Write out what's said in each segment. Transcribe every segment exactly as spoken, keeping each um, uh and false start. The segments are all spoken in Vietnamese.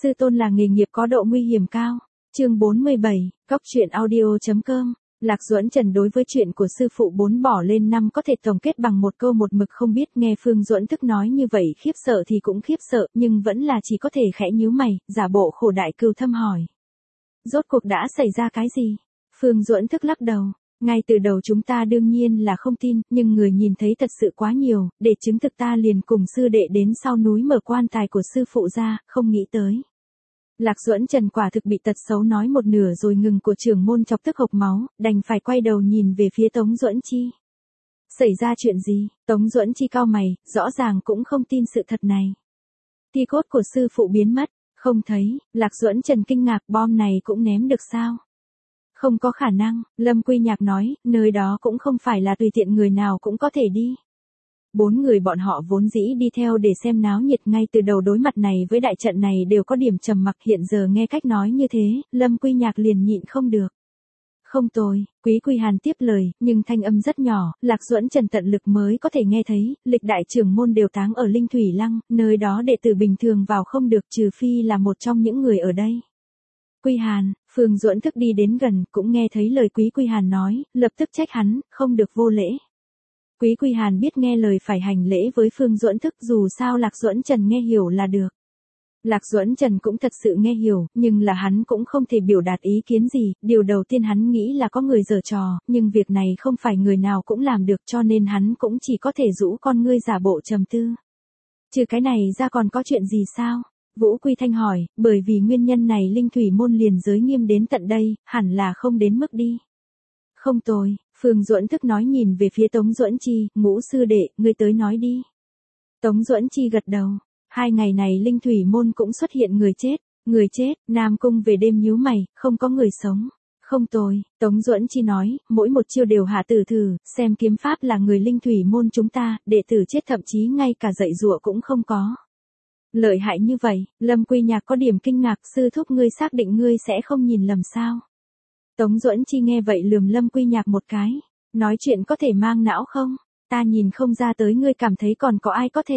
Sư tôn là nghề nghiệp có độ nguy hiểm cao. Chương bốn mươi bảy, Cóc truyện audio chấm com. Lạc Duẫn Trần đối với chuyện của sư phụ bốn bỏ lên năm có thể tổng kết bằng một câu một mực không biết. Nghe Phương Duẫn Thức nói như vậy khiếp sợ thì cũng khiếp sợ, nhưng vẫn là chỉ có thể khẽ nhíu mày, giả bộ khổ đại cừu thâm hỏi. Rốt cuộc đã xảy ra cái gì? Phương Duẫn Thức lắc đầu. Ngay từ đầu chúng ta đương nhiên là không tin, nhưng người nhìn thấy thật sự quá nhiều, để chứng thực ta liền cùng sư đệ đến sau núi mở quan tài của sư phụ ra, không nghĩ tới. Lạc Duẫn Trần quả thực bị tật xấu nói một nửa rồi ngừng của trưởng môn chọc tức hộc máu, đành phải quay đầu nhìn về phía Tống Duẫn Chi. Xảy ra chuyện gì? Tống Duẫn Chi cau mày, rõ ràng cũng không tin sự thật này. Thi cốt của sư phụ biến mất, không thấy. Lạc Duẫn Trần kinh ngạc, bom này cũng ném được sao? Không có khả năng, Lâm Quy Nhạc nói, nơi đó cũng không phải là tùy tiện người nào cũng có thể đi. Bốn người bọn họ vốn dĩ đi theo để xem náo nhiệt, ngay từ đầu đối mặt này với đại trận này đều có điểm trầm mặc, hiện giờ nghe cách nói như thế, Lâm Quy Nhạc liền nhịn không được. Không tồi, Quý Quy Hàn tiếp lời, nhưng thanh âm rất nhỏ, Lạc Duẫn Trần tận lực mới có thể nghe thấy, lịch đại trưởng môn đều táng ở Linh Thủy Lăng, nơi đó đệ tử bình thường vào không được trừ phi là một trong những người ở đây. Quy Hàn, Phương Duẫn Thức đi đến gần, cũng nghe thấy lời Quý Quy Hàn nói, lập tức trách hắn, không được vô lễ. Quý Quy Hàn biết nghe lời phải hành lễ với Phương Duẫn Thức, dù sao Lạc Duẫn Trần nghe hiểu là được. Lạc Duẫn Trần cũng thật sự nghe hiểu, nhưng là hắn cũng không thể biểu đạt ý kiến gì, điều đầu tiên hắn nghĩ là có người giở trò, nhưng việc này không phải người nào cũng làm được cho nên hắn cũng chỉ có thể rũ con ngươi giả bộ trầm tư. Trừ cái này ra còn có chuyện gì sao? Vũ Quy Thanh hỏi, bởi vì nguyên nhân này Linh Thủy môn liền giới nghiêm đến tận đây, hẳn là không đến mức đi. Không tồi, Phương Duẫn Thức nói nhìn về phía Tống Duẫn Chi, Ngũ sư đệ, ngươi tới nói đi. Tống Duẫn Chi gật đầu, hai ngày này Linh Thủy môn cũng xuất hiện người chết, người chết, Nam Cung về đêm nhíu mày, không có người sống. Không tồi, Tống Duẫn Chi nói, mỗi một chiêu đều hạ tử thử, xem kiếm pháp là người Linh Thủy môn chúng ta, đệ tử chết thậm chí ngay cả dạy dụa cũng không có. Lợi hại như vậy, Lâm Quy Nhạc có điểm kinh ngạc, sư thúc ngươi xác định ngươi sẽ không nhìn lầm sao? Tống Duẫn Chi nghe vậy lườm Lâm Quy Nhạc một cái, nói chuyện có thể mang não không? Ta nhìn không ra tới ngươi cảm thấy còn có ai có thể.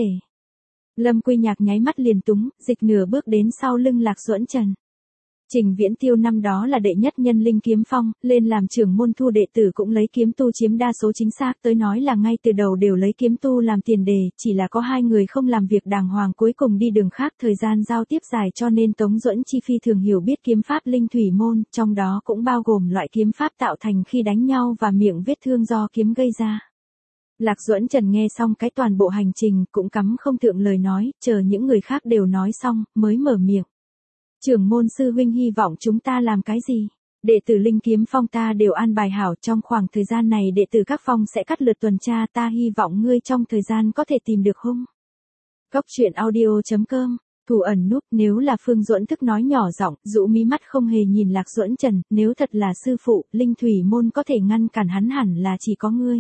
Lâm Quy Nhạc nháy mắt liền túng, dịch nửa bước đến sau lưng Lạc Duẫn Trần. Trình Viễn Tiêu năm đó là đệ nhất nhân Linh Kiếm Phong, lên làm trưởng môn thu đệ tử cũng lấy kiếm tu chiếm đa số, chính xác tới nói là ngay từ đầu đều lấy kiếm tu làm tiền đề, chỉ là có hai người không làm việc đàng hoàng cuối cùng đi đường khác, thời gian giao tiếp dài cho nên Tống Duẫn Chi phi thường hiểu biết kiếm pháp Linh Thủy môn, trong đó cũng bao gồm loại kiếm pháp tạo thành khi đánh nhau và miệng vết thương do kiếm gây ra. Lạc Duẫn Trần nghe xong cái toàn bộ hành trình cũng cắm không thượng lời nói, chờ những người khác đều nói xong, mới mở miệng. Trưởng môn sư huynh hy vọng chúng ta làm cái gì? Đệ tử Linh Kiếm Phong ta đều an bài hảo, trong khoảng thời gian này đệ tử các phong sẽ cắt lượt tuần tra, ta hy vọng ngươi trong thời gian có thể tìm được hung. Cóc truyện audio chấm com. Thủ ẩn núp, nếu là Phương Duẫn Thức nói nhỏ giọng, rũ mí mắt không hề nhìn Lạc Duẫn Trần, nếu thật là sư phụ, Linh Thủy môn có thể ngăn cản hắn hẳn là chỉ có ngươi.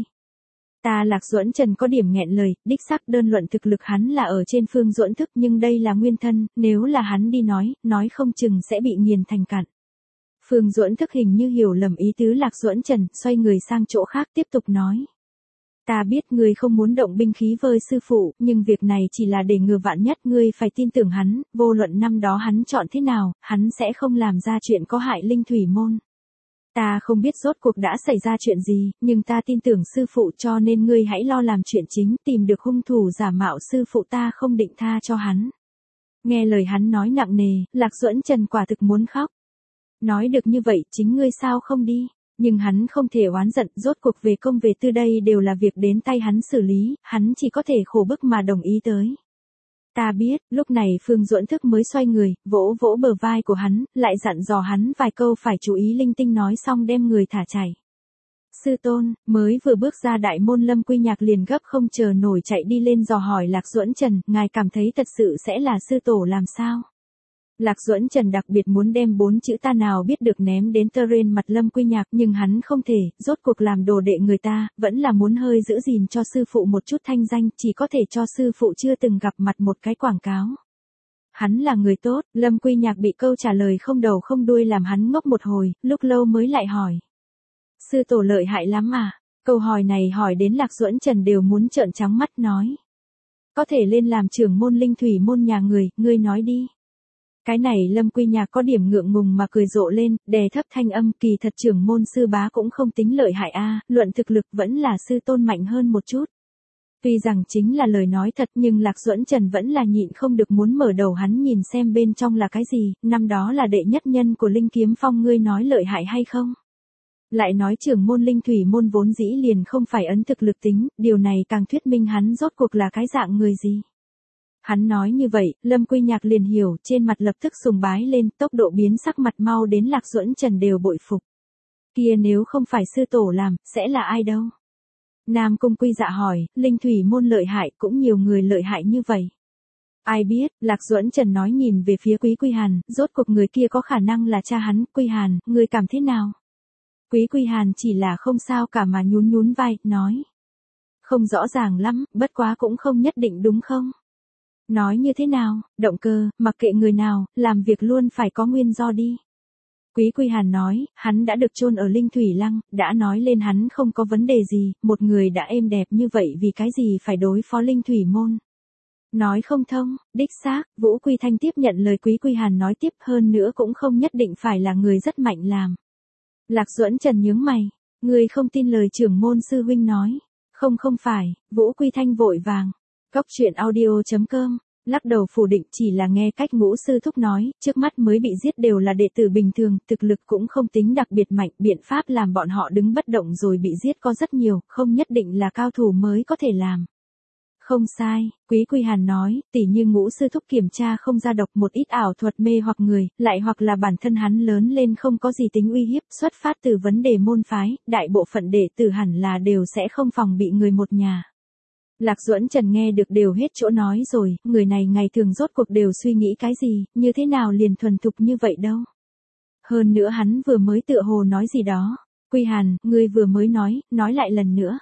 Ta Lạc Duẫn Trần có điểm nghẹn lời, đích xác đơn luận thực lực hắn là ở trên Phương Duẫn Thức, nhưng đây là nguyên thân, nếu là hắn đi nói, nói không chừng sẽ bị nghiền thành cặn. Phương Duẫn Thức hình như hiểu lầm ý tứ Lạc Duẫn Trần, xoay người sang chỗ khác tiếp tục nói. Ta biết ngươi không muốn động binh khí với sư phụ, nhưng việc này chỉ là để ngừa vạn nhất, ngươi phải tin tưởng hắn, vô luận năm đó hắn chọn thế nào, hắn sẽ không làm ra chuyện có hại Linh Thủy môn. Ta không biết rốt cuộc đã xảy ra chuyện gì, nhưng ta tin tưởng sư phụ cho nên ngươi hãy lo làm chuyện chính, tìm được hung thủ giả mạo sư phụ, ta không định tha cho hắn. Nghe lời hắn nói nặng nề, Lạc Duẫn Trần quả thực muốn khóc. Nói được như vậy chính ngươi sao không đi, nhưng hắn không thể oán giận, rốt cuộc về công về tư đây đều là việc đến tay hắn xử lý, hắn chỉ có thể khổ bức mà đồng ý tới. Ta biết, lúc này Phương Duẫn Thức mới xoay người, vỗ vỗ bờ vai của hắn, lại dặn dò hắn vài câu phải chú ý linh tinh, nói xong đem người thả chạy. Sư tôn, mới vừa bước ra đại môn Lâm Quy Nhạc liền gấp không chờ nổi chạy đi lên dò hỏi Lạc Duẫn Trần, ngài cảm thấy thật sự sẽ là sư tổ làm sao? Lạc Duẫn Trần đặc biệt muốn đem bốn chữ ta nào biết được ném đến tơ rên mặt Lâm Quy Nhạc, nhưng hắn không thể, rốt cuộc làm đồ đệ người ta, vẫn là muốn hơi giữ gìn cho sư phụ một chút thanh danh, chỉ có thể cho sư phụ chưa từng gặp mặt một cái quảng cáo. Hắn là người tốt, Lâm Quy Nhạc bị câu trả lời không đầu không đuôi làm hắn ngốc một hồi, lúc lâu mới lại hỏi. Sư tổ lợi hại lắm à? Câu hỏi này hỏi đến Lạc Duẫn Trần đều muốn trợn trắng mắt nói. Có thể lên làm trưởng môn Linh Thủy môn nhà người, ngươi nói đi. Cái này Lâm Quy Nhạc có điểm ngượng ngùng mà cười rộ lên, đè thấp thanh âm, kỳ thật trưởng môn sư bá cũng không tính lợi hại a, luận thực lực vẫn là sư tôn mạnh hơn một chút. Tuy rằng chính là lời nói thật nhưng Lạc Duẫn Trần vẫn là nhịn không được muốn mở đầu hắn nhìn xem bên trong là cái gì, năm đó là đệ nhất nhân của Linh Kiếm Phong ngươi nói lợi hại hay không? Lại nói trưởng môn Linh Thủy môn vốn dĩ liền không phải ấn thực lực tính, điều này càng thuyết minh hắn rốt cuộc là cái dạng người gì. Hắn nói như vậy, Lâm Quy Nhạc liền hiểu, trên mặt lập tức sùng bái lên, tốc độ biến sắc mặt mau đến Lạc Duẫn Trần đều bội phục. Kia nếu không phải sư tổ làm, sẽ là ai đâu? Nam Cung Quy Dạ hỏi, Linh Thủy môn lợi hại cũng nhiều người lợi hại như vậy. Ai biết, Lạc Duẫn Trần nói nhìn về phía Quý Quy Hàn, rốt cuộc người kia có khả năng là cha hắn, Quy Hàn, người cảm thế nào? Quý Quy Hàn chỉ là không sao cả mà nhún nhún vai, nói. Không rõ ràng lắm, bất quá cũng không nhất định đúng không? Nói như thế nào, động cơ, mặc kệ người nào, làm việc luôn phải có nguyên do đi. Quý Quy Hàn nói, hắn đã được chôn ở Linh Thủy Lăng, đã nói lên hắn không có vấn đề gì, một người đã êm đẹp như vậy vì cái gì phải đối phó Linh Thủy môn. Nói không thông, đích xác, Vũ Quy Thanh tiếp nhận lời Quý Quy Hàn nói tiếp hơn nữa cũng không nhất định phải là người rất mạnh làm. Lạc Duẫn Trần nhướng mày, người không tin lời trưởng môn sư huynh nói. Không không phải, Vũ Quy Thanh vội vàng. Cóc truyện audio chấm com, lắc đầu phủ định chỉ là nghe cách Ngũ sư thúc nói, trước mắt mới bị giết đều là đệ tử bình thường, thực lực cũng không tính đặc biệt mạnh, biện pháp làm bọn họ đứng bất động rồi bị giết có rất nhiều, không nhất định là cao thủ mới có thể làm. Không sai, Quý Quy Hàn nói, tỉ như Ngũ sư thúc kiểm tra không ra độc một ít ảo thuật mê hoặc người, lại hoặc là bản thân hắn lớn lên không có gì tính uy hiếp, xuất phát từ vấn đề môn phái, đại bộ phận đệ tử hẳn là đều sẽ không phòng bị người một nhà. Lạc Duẫn Trần nghe được đều hết chỗ nói rồi, người này ngày thường rốt cuộc đều suy nghĩ cái gì, như thế nào liền thuần thục như vậy đâu. Hơn nữa hắn vừa mới tựa hồ nói gì đó. Quy Hàn, ngươi vừa mới nói, nói lại lần nữa.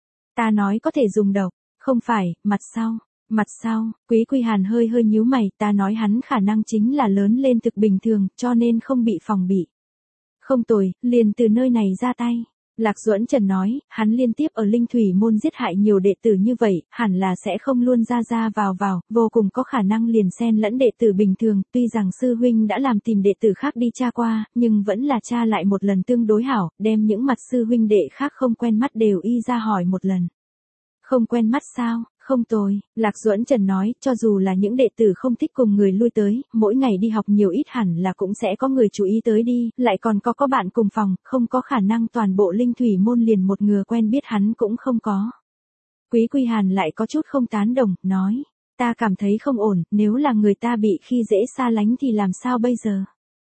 Ta nói có thể dùng độc, không phải, mặt sau. Mặt sau, Quý Quy Hàn hơi hơi nhíu mày, ta nói hắn khả năng chính là lớn lên thực bình thường, cho nên không bị phòng bị. Không tồi, liền từ nơi này ra tay. Lạc Duẫn Trần nói, hắn liên tiếp ở Linh Thủy môn giết hại nhiều đệ tử như vậy, hẳn là sẽ không luôn ra ra vào vào, vô cùng có khả năng liền xen lẫn đệ tử bình thường, tuy rằng sư huynh đã làm tìm đệ tử khác đi tra qua, nhưng vẫn là tra lại một lần tương đối hảo, đem những mặt sư huynh đệ khác không quen mắt đều y ra hỏi một lần. Không quen mắt sao? Không tồi, Lạc Duẫn Trần nói, cho dù là những đệ tử không thích cùng người lui tới, mỗi ngày đi học nhiều ít hẳn là cũng sẽ có người chú ý tới đi, lại còn có có bạn cùng phòng, không có khả năng toàn bộ Linh Thủy môn liền một người quen biết hắn cũng không có. Quý Quy Hàn lại có chút không tán đồng, nói, ta cảm thấy không ổn, nếu là người ta bị khi dễ xa lánh thì làm sao bây giờ?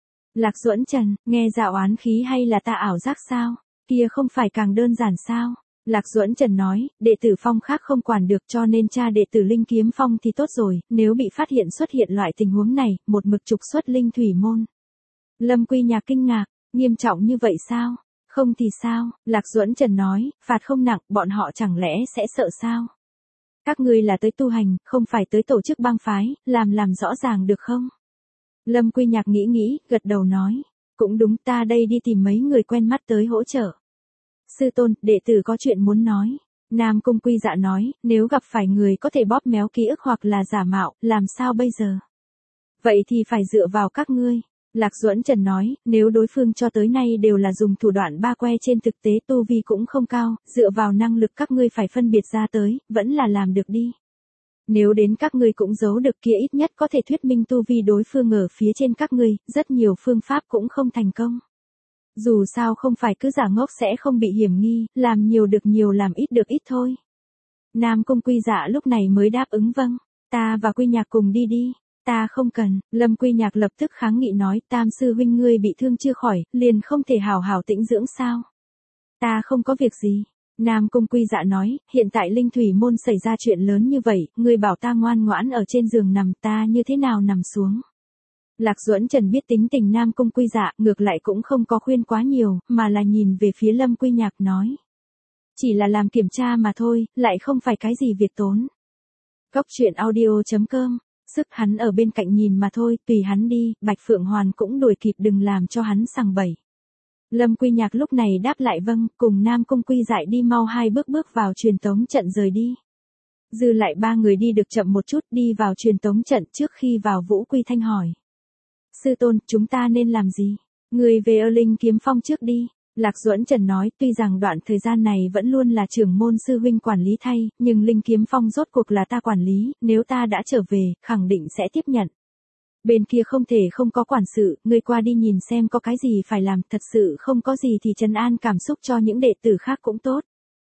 Lạc Duẫn Trần, nghe dạo oán khí hay là ta ảo giác sao? Kia không phải càng đơn giản sao? Lạc Duẫn Trần nói, đệ tử phong khác không quản được cho nên cha đệ tử Linh Kiếm Phong thì tốt rồi, nếu bị phát hiện xuất hiện loại tình huống này, một mực trục xuất Linh Thủy môn. Lâm Quy Nhạc kinh ngạc, nghiêm trọng như vậy sao? Không thì sao? Lạc Duẫn Trần nói, phạt không nặng, bọn họ chẳng lẽ sẽ sợ sao? Các ngươi là tới tu hành, không phải tới tổ chức bang phái, làm làm rõ ràng được không? Lâm Quy Nhạc nghĩ nghĩ, gật đầu nói, cũng đúng, ta đây đi tìm mấy người quen mắt tới hỗ trợ. Sư tôn, đệ tử có chuyện muốn nói. Nam Cung Quy Dạ nói, nếu gặp phải người có thể bóp méo ký ức hoặc là giả mạo, làm sao bây giờ? Vậy thì phải dựa vào các ngươi. Lạc Duẫn Trần nói, nếu đối phương cho tới nay đều là dùng thủ đoạn ba que trên thực tế tu vi cũng không cao, dựa vào năng lực các ngươi phải phân biệt ra tới, vẫn là làm được đi. Nếu đến các ngươi cũng giấu được kia ít nhất có thể thuyết minh tu vi đối phương ở phía trên các ngươi, rất nhiều phương pháp cũng không thành công. Dù sao không phải cứ giả ngốc sẽ không bị hiểm nghi, làm nhiều được nhiều làm ít được ít thôi. Nam Cung Quy Dạ lúc này mới đáp ứng vâng, ta và Quy Nhạc cùng đi đi, ta không cần, Lâm Quy Nhạc lập tức kháng nghị nói, Tam sư huynh ngươi bị thương chưa khỏi, liền không thể hào hào tĩnh dưỡng sao. Ta không có việc gì, Nam Cung Quy Dạ nói, hiện tại Linh Thủy môn xảy ra chuyện lớn như vậy, ngươi bảo ta ngoan ngoãn ở trên giường nằm ta như thế nào nằm xuống. Lạc Duẫn Trần biết tính tình Nam Cung Quy Dạ, ngược lại cũng không có khuyên quá nhiều, mà là nhìn về phía Lâm Quy Nhạc nói. Chỉ là làm kiểm tra mà thôi, lại không phải cái gì việc tốn. Cóc truyện audio chấm com, sức hắn ở bên cạnh nhìn mà thôi, tùy hắn đi, Bạch Phượng Hoàn cũng đuổi kịp đừng làm cho hắn sằng bẩy. Lâm Quy Nhạc lúc này đáp lại vâng, cùng Nam Cung Quy Dạ đi mau hai bước bước vào truyền tống trận rời đi. Dư lại ba người đi được chậm một chút đi vào truyền tống trận trước khi vào Vũ Quy Thanh hỏi. Sư tôn, chúng ta nên làm gì? Người về ở Linh Kiếm Phong trước đi. Lạc Duẫn Trần nói, tuy rằng đoạn thời gian này vẫn luôn là trưởng môn sư huynh quản lý thay, nhưng Linh Kiếm Phong rốt cuộc là ta quản lý, nếu ta đã trở về, khẳng định sẽ tiếp nhận. Bên kia không thể không có quản sự, ngươi qua đi nhìn xem có cái gì phải làm, thật sự không có gì thì trấn an cảm xúc cho những đệ tử khác cũng tốt.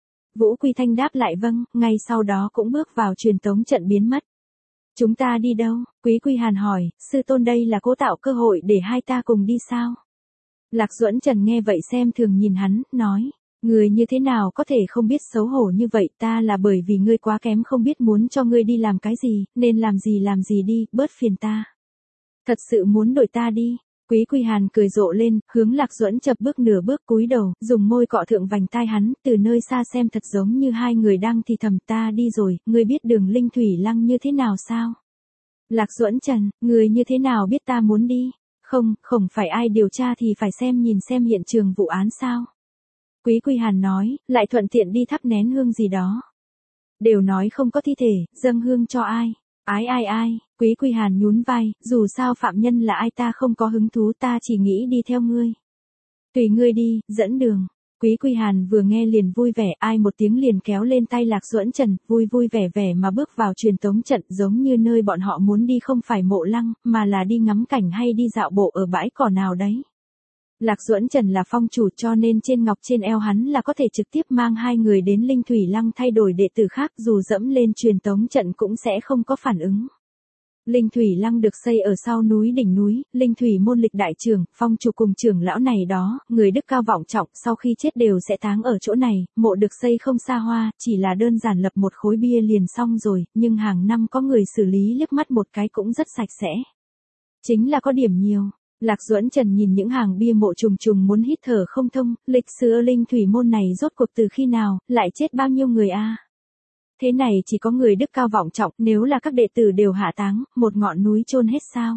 Vũ Quy Thanh đáp lại vâng, ngay sau đó cũng bước vào truyền tống trận biến mất. Chúng ta đi đâu? Quý Quy Hàn hỏi, sư tôn đây là cố tạo cơ hội để hai ta cùng đi sao? Lạc Duẫn Trần nghe vậy xem thường nhìn hắn, nói, người như thế nào có thể không biết xấu hổ như vậy, ta là bởi vì ngươi quá kém không biết muốn cho ngươi đi làm cái gì, nên làm gì làm gì đi, bớt phiền ta. Thật sự muốn đổi ta đi. Quý Quy Hàn cười rộ lên, hướng Lạc Duẫn chập bước nửa bước cúi đầu, dùng môi cọ thượng vành tai hắn, từ nơi xa xem thật giống như hai người đang thì thầm, ta đi rồi, ngươi biết đường Linh Thủy Lăng như thế nào sao? Lạc Duẫn Trần, người như thế nào biết ta muốn đi? Không, không phải ai điều tra thì phải xem nhìn xem hiện trường vụ án sao? Quý Quy Hàn nói, lại thuận tiện đi thắp nén hương gì đó. Đều nói không có thi thể, dâng hương cho ai? Ái ai ai, Quý Quy Hàn nhún vai, dù sao phạm nhân là ai ta không có hứng thú, ta chỉ nghĩ đi theo ngươi. Tùy ngươi đi, dẫn đường. Quý Quy Hàn vừa nghe liền vui vẻ, ai một tiếng liền kéo lên tay Lạc Duẫn Trần, vui vui vẻ vẻ mà bước vào truyền tống trận, giống như nơi bọn họ muốn đi không phải Mộ Lăng, mà là đi ngắm cảnh hay đi dạo bộ ở bãi cỏ nào đấy. Lạc Duẫn Trần là phong chủ cho nên trên ngọc trên eo hắn là có thể trực tiếp mang hai người đến Linh Thủy Lăng thay đổi đệ tử khác, dù dẫm lên truyền tống trận cũng sẽ không có phản ứng. Linh Thủy Lăng được xây ở sau núi đỉnh núi, Linh Thủy môn lịch đại trưởng, phong chủ cùng trưởng lão này đó, người đức cao vọng trọng, sau khi chết đều sẽ táng ở chỗ này, mộ được xây không xa hoa, chỉ là đơn giản lập một khối bia liền xong rồi, nhưng hàng năm có người xử lý liếc mắt một cái cũng rất sạch sẽ. Chính là có điểm nhiều. Lạc Duẫn Trần nhìn những hàng bia mộ trùng trùng muốn hít thở không thông, lịch sử ở Linh Thủy môn này rốt cuộc từ khi nào, lại chết bao nhiêu người a? Thế này chỉ có người đức cao vọng trọng, nếu là các đệ tử đều hạ táng, một ngọn núi chôn hết sao?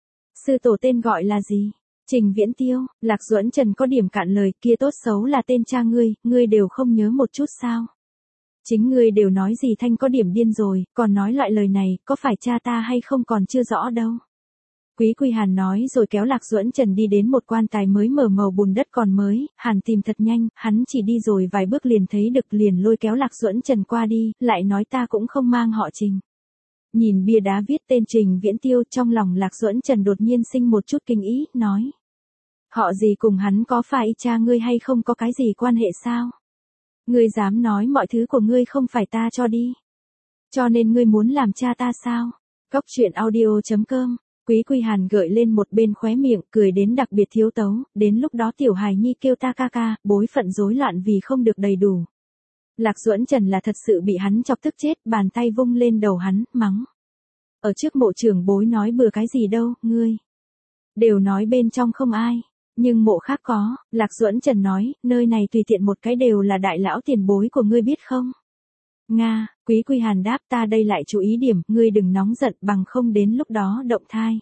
Sư tổ tên gọi là gì? Trình Viễn Tiêu. Lạc Duẫn Trần có điểm cạn lời, kia tốt xấu là tên cha ngươi, ngươi đều không nhớ một chút sao? Chính ngươi đều nói gì thanh có điểm điên rồi, còn nói loại lời này, có phải cha ta hay không còn chưa rõ đâu. Quý Quy Hàn nói rồi kéo Lạc Duẫn Trần đi đến một quan tài mới mở màu bùn đất còn mới, Hàn tìm thật nhanh, hắn chỉ đi rồi vài bước liền thấy được liền lôi kéo Lạc Duẫn Trần qua đi, lại nói ta cũng không mang họ Trình. Nhìn bia đá viết tên Trình Viễn Tiêu, trong lòng Lạc Duẫn Trần đột nhiên sinh một chút kinh ý, nói. Họ gì cùng hắn có phải cha ngươi hay không có cái gì quan hệ sao? Ngươi dám nói mọi thứ của ngươi không phải ta cho đi. Cho nên ngươi muốn làm cha ta sao? Cốc truyện audio chấm com. Quý Quy Hàn gợi lên một bên khóe miệng, cười đến đặc biệt thiếu tấu, đến lúc đó tiểu hài nhi kêu ta ca ca, bối phận rối loạn vì không được đầy đủ. Lạc Duẫn Trần là thật sự bị hắn chọc tức chết, bàn tay vung lên đầu hắn, mắng. Ở trước mộ trưởng bối nói bừa cái gì đâu, ngươi. Đều nói bên trong không ai, nhưng mộ khác có, Lạc Duẫn Trần nói, nơi này tùy tiện một cái đều là đại lão tiền bối của ngươi biết không? Nga, Quý Quy Hàn đáp ta đây lại chú ý điểm, ngươi đừng nóng giận bằng không đến lúc đó động thai.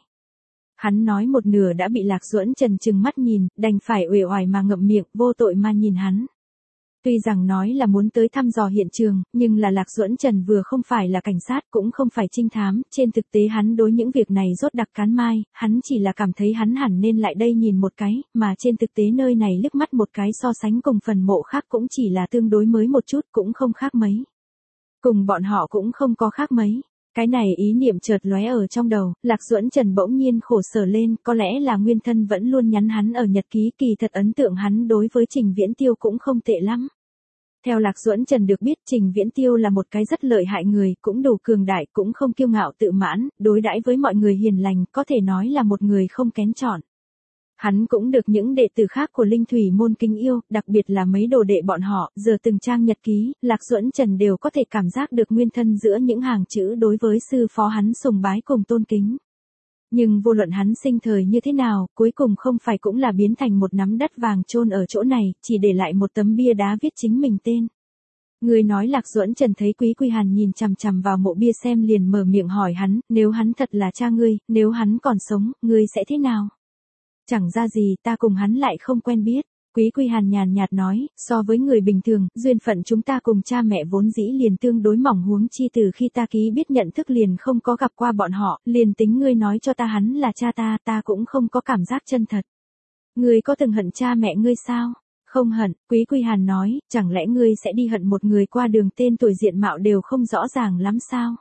Hắn nói một nửa đã bị Lạc Duẫn Trần trừng mắt nhìn, đành phải uể oải mà ngậm miệng, vô tội mà nhìn hắn. Tuy rằng nói là muốn tới thăm dò hiện trường, nhưng là Lạc Duẫn Trần vừa không phải là cảnh sát cũng không phải trinh thám, trên thực tế hắn đối những việc này rốt đặc cán mai, hắn chỉ là cảm thấy hắn hẳn nên lại đây nhìn một cái, mà trên thực tế nơi này liếc mắt một cái so sánh cùng phần mộ khác cũng chỉ là tương đối mới một chút cũng không khác mấy. Cùng bọn họ cũng không có khác mấy. Cái này ý niệm chợt lóe ở trong đầu, Lạc Duẫn Trần bỗng nhiên khổ sở lên, có lẽ là nguyên thân vẫn luôn nhắn hắn ở nhật ký, kỳ thật ấn tượng hắn đối với Trình Viễn Tiêu cũng không tệ lắm. Theo Lạc Duẫn Trần được biết Trình Viễn Tiêu là một cái rất lợi hại người, cũng đủ cường đại, cũng không kiêu ngạo tự mãn, đối đãi với mọi người hiền lành, có thể nói là một người không kén chọn. Hắn cũng được những đệ tử khác của Linh Thủy môn kính yêu, đặc biệt là mấy đồ đệ bọn họ, giờ từng trang nhật ký, Lạc Duẫn Trần đều có thể cảm giác được nguyên thân giữa những hàng chữ đối với sư phó hắn sùng bái cùng tôn kính. Nhưng vô luận hắn sinh thời như thế nào, cuối cùng không phải cũng là biến thành một nắm đất vàng chôn ở chỗ này, chỉ để lại một tấm bia đá viết chính mình tên. Người nói Lạc Duẫn Trần thấy Quý Quy Hàn nhìn chằm chằm vào mộ bia xem liền mở miệng hỏi hắn, nếu hắn thật là cha ngươi, nếu hắn còn sống, ngươi sẽ thế nào? Chẳng ra gì, ta cùng hắn lại không quen biết. Quý Quy Hàn nhàn nhạt nói, so với người bình thường, duyên phận chúng ta cùng cha mẹ vốn dĩ liền tương đối mỏng, huống chi từ khi ta ký biết nhận thức liền không có gặp qua bọn họ, liền tính ngươi nói cho ta hắn là cha ta, ta cũng không có cảm giác chân thật. Ngươi có từng hận cha mẹ ngươi sao? Không hận, Quý Quy Hàn nói, chẳng lẽ ngươi sẽ đi hận một người qua đường tên tuổi diện mạo đều không rõ ràng lắm sao?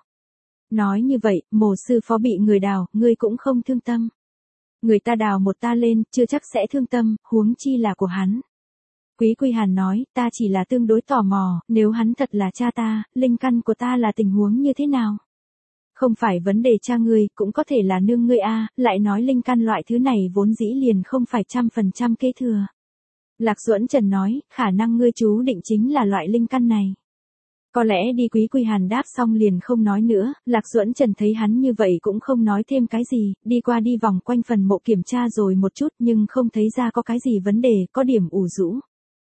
Nói như vậy, Mộ sư phó bị người đào, ngươi cũng không thương tâm. Người ta đào một ta lên, chưa chắc sẽ thương tâm, huống chi là của hắn. Quý Quy Hàn nói, ta chỉ là tương đối tò mò, nếu hắn thật là cha ta, linh căn của ta là tình huống như thế nào? Không phải vấn đề cha ngươi, cũng có thể là nương ngươi a, lại nói linh căn loại thứ này vốn dĩ liền không phải trăm phần trăm kế thừa. Lạc Duẫn Trần nói, khả năng ngươi chú định chính là loại linh căn này. Có lẽ đi. Quý Quy Hàn đáp xong liền không nói nữa, Lạc Duẫn Trần thấy hắn như vậy cũng không nói thêm cái gì, đi qua đi vòng quanh phần mộ kiểm tra rồi một chút nhưng không thấy ra có cái gì vấn đề, có điểm ủ rũ.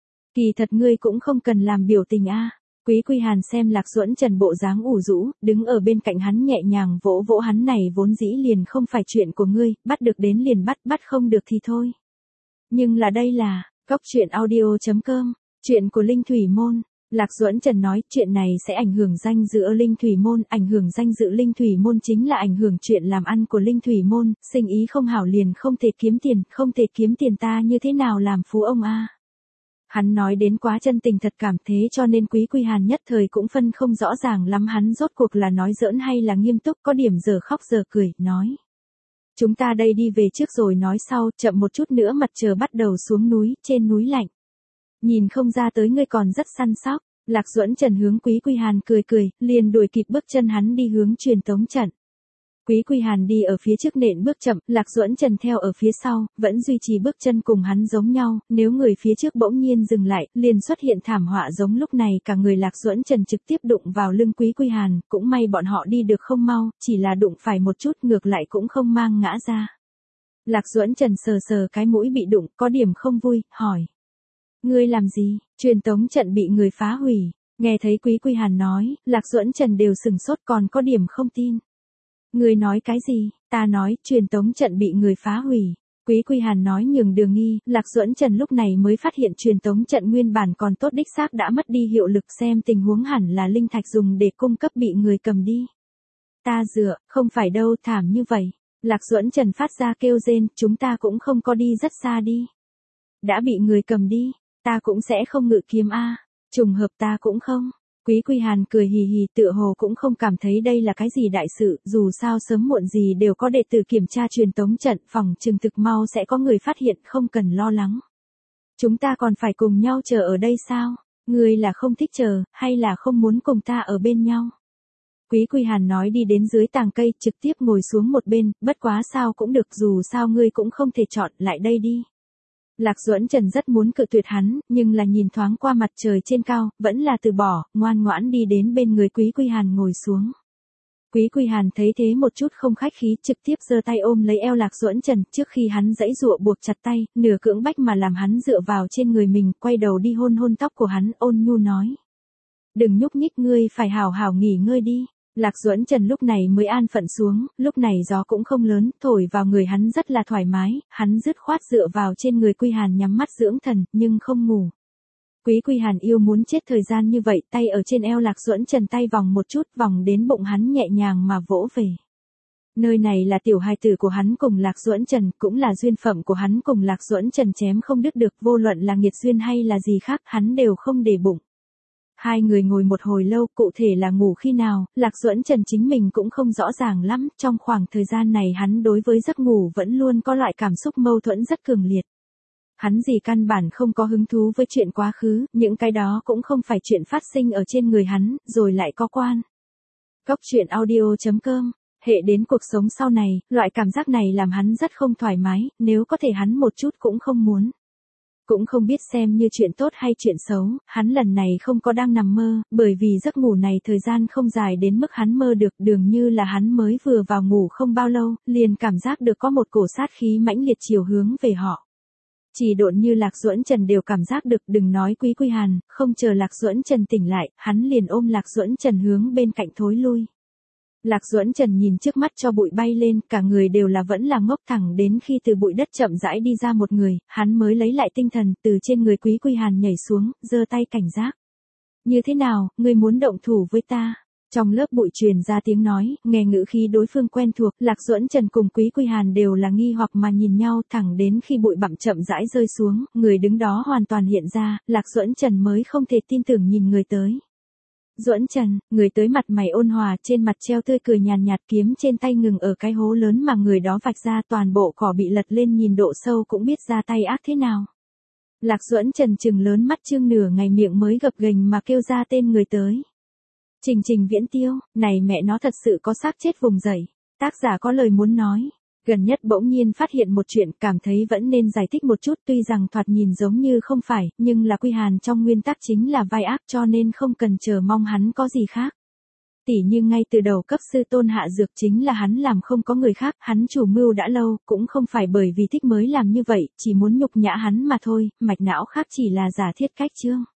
Kỳ thật ngươi cũng không cần làm biểu tình a. Quý Quy Hàn xem Lạc Duẫn Trần bộ dáng ủ rũ, đứng ở bên cạnh hắn nhẹ nhàng vỗ vỗ hắn, này vốn dĩ liền không phải chuyện của ngươi, bắt được đến liền bắt, bắt không được thì thôi. Nhưng là đây là, Cóc Truyện Audio chấm com, chuyện của Linh Thủy Môn. Lạc Duẫn Trần nói, chuyện này sẽ ảnh hưởng danh dự Linh Thủy Môn, ảnh hưởng danh dự Linh Thủy Môn chính là ảnh hưởng chuyện làm ăn của Linh Thủy Môn, sinh ý không hảo liền không thể kiếm tiền, không thể kiếm tiền ta như thế nào làm phú ông a. Hắn nói đến quá chân tình thật cảm, thế cho nên Quý Quy Hàn nhất thời cũng phân không rõ ràng lắm hắn rốt cuộc là nói giỡn hay là nghiêm túc, có điểm giờ khóc giờ cười, nói. Chúng ta đây đi về trước rồi nói sau, chậm một chút nữa mặt trời bắt đầu xuống núi, trên núi lạnh. Nhìn không ra tới ngươi còn rất săn sóc. Lạc Duẫn Trần hướng Quý Quy Hàn cười cười, liền đuổi kịp bước chân hắn đi hướng truyền tống trận. Quý Quy Hàn đi ở phía trước nện bước chậm, Lạc Duẫn Trần theo ở phía sau, vẫn duy trì bước chân cùng hắn giống nhau, nếu người phía trước bỗng nhiên dừng lại, liền xuất hiện thảm họa giống lúc này, cả người Lạc Duẫn Trần trực tiếp đụng vào lưng Quý Quy Hàn, cũng may bọn họ đi được không mau, chỉ là đụng phải một chút ngược lại cũng không mang ngã ra. Lạc Duẫn Trần sờ sờ cái mũi bị đụng, có điểm không vui, hỏi. Ngươi làm gì? Truyền tống trận bị người phá hủy. Nghe thấy Quý Quy Hàn nói, Lạc Duẫn Trần đều sừng sốt còn có điểm không tin. Ngươi nói cái gì? Ta nói, truyền tống trận bị người phá hủy. Quý Quy Hàn nói nhường đường nghi, Lạc Duẫn Trần lúc này mới phát hiện truyền tống trận nguyên bản còn tốt đích xác đã mất đi hiệu lực, xem tình huống hẳn là linh thạch dùng để cung cấp bị người cầm đi. Ta dựa, không phải đâu, thảm như vậy. Lạc Duẫn Trần phát ra kêu rên, chúng ta cũng không có đi rất xa đi. Đã bị người cầm đi. Ta cũng sẽ không ngự kiếm a, trùng hợp ta cũng không. Quý Quy Hàn cười hì hì, tựa hồ cũng không cảm thấy đây là cái gì đại sự, dù sao sớm muộn gì đều có đệ tử kiểm tra truyền tống trận, phòng trừng thực mau sẽ có người phát hiện, không cần lo lắng. Chúng ta còn phải cùng nhau chờ ở đây sao? Ngươi là không thích chờ, hay là không muốn cùng ta ở bên nhau? Quý Quy Hàn nói đi đến dưới tàng cây, trực tiếp ngồi xuống một bên, bất quá sao cũng được, dù sao ngươi cũng không thể chọn, lại đây đi. Lạc Duẫn Trần rất muốn cự tuyệt hắn, nhưng là nhìn thoáng qua mặt trời trên cao, vẫn là từ bỏ, ngoan ngoãn đi đến bên người Quý Quy Hàn ngồi xuống. Quý Quy Hàn thấy thế một chút không khách khí, trực tiếp giơ tay ôm lấy eo Lạc Duẫn Trần, trước khi hắn giãy giụa buộc chặt tay, nửa cưỡng bách mà làm hắn dựa vào trên người mình, quay đầu đi hôn hôn tóc của hắn, ôn nhu nói. Đừng nhúc nhích, ngươi phải hào hào nghỉ ngơi đi. Lạc Duẫn Trần lúc này mới an phận xuống, lúc này gió cũng không lớn, thổi vào người hắn rất là thoải mái, hắn dứt khoát dựa vào trên người Quy Hàn nhắm mắt dưỡng thần, nhưng không ngủ. Quý Quy Hàn yêu muốn chết thời gian như vậy, tay ở trên eo Lạc Duẫn Trần tay vòng một chút, vòng đến bụng hắn nhẹ nhàng mà vỗ về. Nơi này là tiểu hài tử của hắn cùng Lạc Duẫn Trần, cũng là duyên phẩm của hắn cùng Lạc Duẫn Trần chém không đứt được, vô luận là nghiệt duyên hay là gì khác, hắn đều không để bụng. Hai người ngồi một hồi lâu, cụ thể là ngủ khi nào, Lạc Duẫn Trần chính mình cũng không rõ ràng lắm, trong khoảng thời gian này hắn đối với giấc ngủ vẫn luôn có loại cảm xúc mâu thuẫn rất cường liệt. Hắn gì căn bản không có hứng thú với chuyện quá khứ, những cái đó cũng không phải chuyện phát sinh ở trên người hắn, rồi lại có quan. Cóc Truyện Audio chấm com, hệ đến cuộc sống sau này, loại cảm giác này làm hắn rất không thoải mái, nếu có thể hắn một chút cũng không muốn. Cũng không biết xem như chuyện tốt hay chuyện xấu, hắn lần này không có đang nằm mơ, bởi vì giấc ngủ này thời gian không dài đến mức hắn mơ được, dường như là hắn mới vừa vào ngủ không bao lâu, liền cảm giác được có một cổ sát khí mãnh liệt chiều hướng về họ. Chỉ độn như Lạc Duẫn Trần đều cảm giác được, đừng nói Quý Quy Hàn, không chờ Lạc Duẫn Trần tỉnh lại, hắn liền ôm Lạc Duẫn Trần hướng bên cạnh thối lui. Lạc Duẫn Trần nhìn trước mắt cho bụi bay lên, cả người đều là vẫn là ngốc, thẳng đến khi từ bụi đất chậm rãi đi ra một người, hắn mới lấy lại tinh thần, từ trên người Quý Quy Hàn nhảy xuống, giơ tay cảnh giác. Như thế nào, ngươi muốn động thủ với ta? Trong lớp bụi truyền ra tiếng nói, nghe ngữ khí đối phương quen thuộc, Lạc Duẫn Trần cùng Quý Quy Hàn đều là nghi hoặc mà nhìn nhau, thẳng đến khi bụi bặm chậm rãi rơi xuống, người đứng đó hoàn toàn hiện ra, Lạc Duẫn Trần mới không thể tin tưởng nhìn người tới. Duẫn Trần, người tới mặt mày ôn hòa, trên mặt treo tươi cười nhàn nhạt, kiếm trên tay ngừng ở cái hố lớn mà người đó vạch ra, toàn bộ cỏ bị lật lên, nhìn độ sâu cũng biết ra tay ác thế nào. Lạc Duẫn Trần trừng lớn mắt, trương nửa ngày miệng mới gập ghềnh mà kêu ra tên người tới. Trình Trình Viễn Tiêu, này mẹ nó thật sự có xác chết vùng dậy. Tác giả có lời muốn nói. Gần nhất bỗng nhiên phát hiện một chuyện, cảm thấy vẫn nên giải thích một chút, tuy rằng thoạt nhìn giống như không phải, nhưng là Quy Hàn trong nguyên tắc chính là vai ác, cho nên không cần chờ mong hắn có gì khác. Tỉ như ngay từ đầu cấp sư tôn hạ dược chính là hắn làm, không có người khác, hắn chủ mưu đã lâu, cũng không phải bởi vì thích mới làm như vậy, chỉ muốn nhục nhã hắn mà thôi, mạch não khác chỉ là giả thiết cách chương.